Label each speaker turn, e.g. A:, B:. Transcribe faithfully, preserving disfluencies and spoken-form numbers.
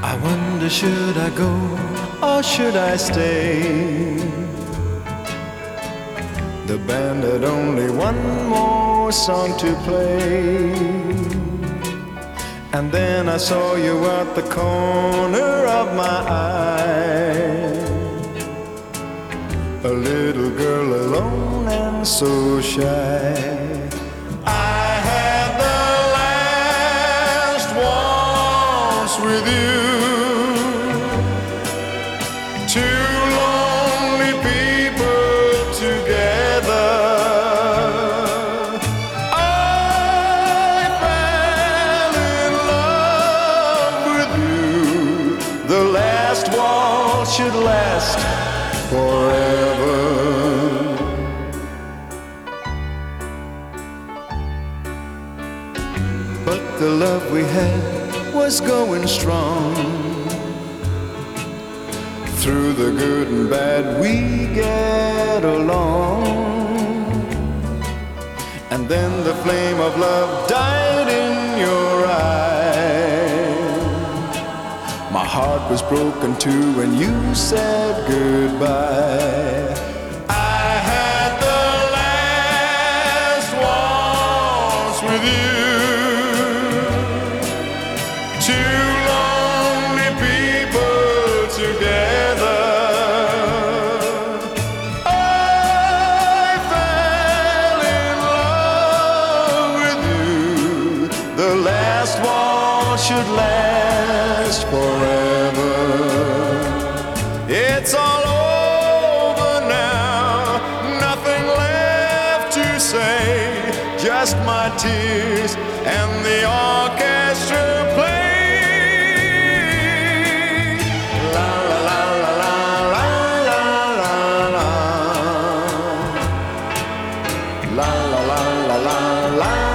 A: I wonder, should I go or should I stay? The band had only one more song to play, and then I saw you at the corner of my eye, a little girl alone and so shy. I had the last waltz with you, two lonely people together. I fell in love with you. The last waltz should last forever. But the love we had was going strong. Through the good and bad we get along. And then the flame of love died in your eyes. My heart was broken too when you said goodbye. I had the last waltz with you, two lonely people together. I fell in love with you. The last waltz should last forever. It's all over now, nothing left to say, just my tears and the orchestra play. La la la la la la la la la la la la la la.